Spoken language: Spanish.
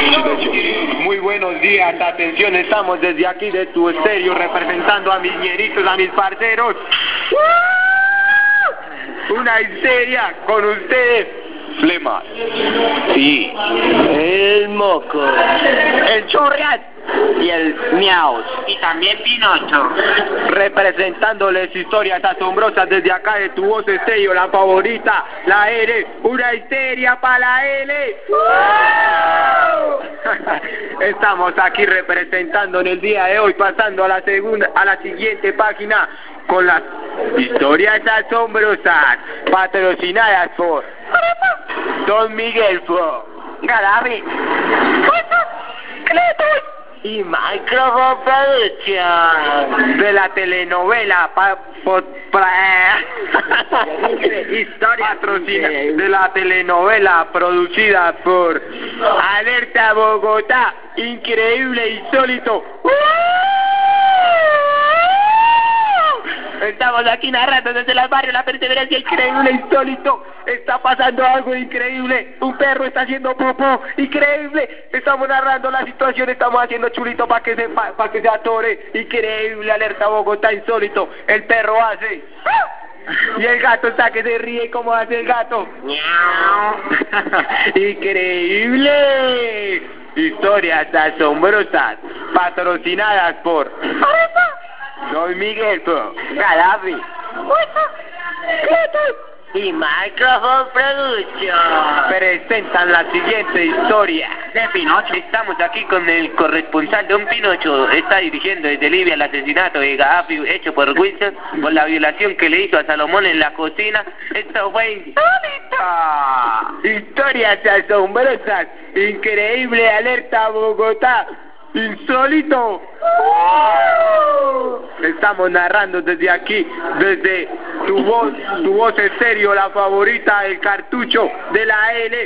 Muy buenos días, atención, estamos desde aquí de tu estéreo representando a mis ñeritos, a mis parceros. Una histeria con ustedes. Flemas. Sí. El Moco. El Chorreat. Y el Miaus. Y también Pinocho. Representándoles historias asombrosas desde acá de tu voz estéreo, la favorita, la L. Una histeria para la L. Estamos aquí representando en el día de hoy, pasando a la siguiente página con las historias asombrosas, patrocinadas por Don Miguel Fo, Gaddafi. Y Microphone Production. de la telenovela patrocina de la telenovela producida por Alerta Bogotá, increíble, insólito. Estamos aquí narrando desde el barrio La Perseverancia, increíble, insólito. Está pasando algo increíble. Un perro está haciendo popó, increíble. Estamos narrando la situación, estamos haciendo chulito para que se atore. Increíble, Alerta Bogotá, insólito. El perro hace. Y el gato está que se ríe. ¿Cómo hace el gato? Increíble. Historias asombrosas, patrocinadas por Don Miguel Fo, Gaddafi. Y Microphone Production. presentan la siguiente historia. De Pinocho. Estamos aquí con el corresponsal Don Pinocho. Está dirigiendo desde Libia el asesinato de Gaddafi hecho por Wilson por la violación que le hizo a Salomón en la cocina. Esto fue insólito. Historias asombrosas, increíble, Alerta Bogotá, insólito. Estamos narrando desde aquí, desde tu voz estéreo, la favorita, el cartucho de la L.